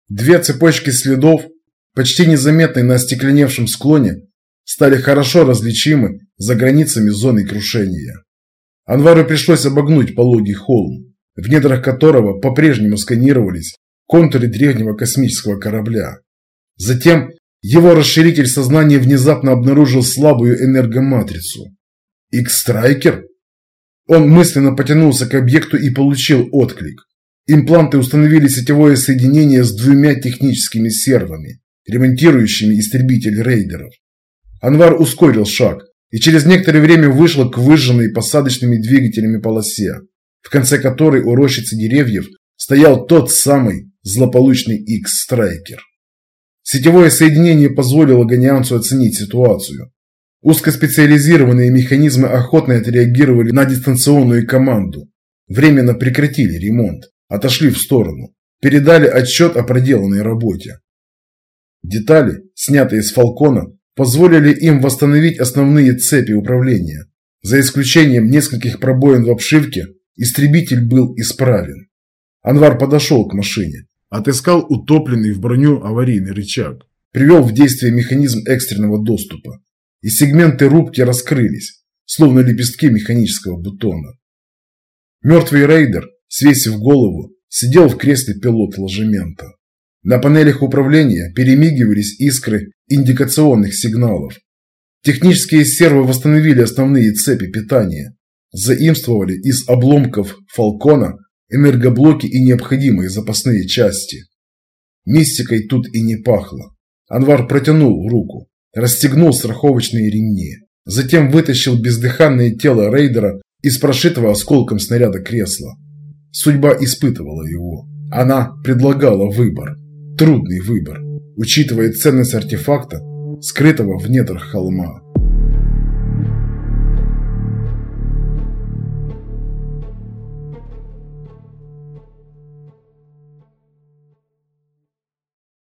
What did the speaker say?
Две цепочки следов, почти незаметные на остекленевшем склоне, стали хорошо различимы за границами зоны крушения. Анвару пришлось обогнуть пологий холм, в недрах которого по-прежнему сканировались контуры древнего космического корабля. Затем его расширитель сознания внезапно обнаружил слабую энергоматрицу. Икс-страйкер? Он мысленно потянулся к объекту и получил отклик. Импланты установили сетевое соединение с двумя техническими сервами, ремонтирующими истребитель рейдеров. Анвар ускорил шаг и через некоторое время вышел к выжженной посадочными двигателями полосе, в конце которой у рощицы деревьев стоял тот самый злополучный Икс-страйкер. Сетевое соединение позволило Ганианцу оценить ситуацию. Узкоспециализированные механизмы охотно отреагировали на дистанционную команду, временно прекратили ремонт, отошли в сторону, передали отчет о проделанной работе. Детали, снятые с Фалкона, позволили им восстановить основные цепи управления. За исключением нескольких пробоин в обшивке, истребитель был исправен. Анвар подошел к машине, отыскал утопленный в броню аварийный рычаг, привел в действие механизм экстренного доступа, и сегменты рубки раскрылись, словно лепестки механического бутона. Мертвый рейдер, свесив голову, сидел в кресле пилот ложемента. На панелях управления перемигивались искры индикационных сигналов. Технические сервы восстановили основные цепи питания, заимствовали из обломков Фалкона энергоблоки и необходимые запасные части. Мистикой тут и не пахло. Анвар протянул руку, расстегнул страховочные ремни, затем вытащил бездыханное тело рейдера из прошитого осколком снаряда кресла. Судьба испытывала его. Она предлагала выбор. Трудный выбор, учитывая ценность артефакта, скрытого в недрах холма.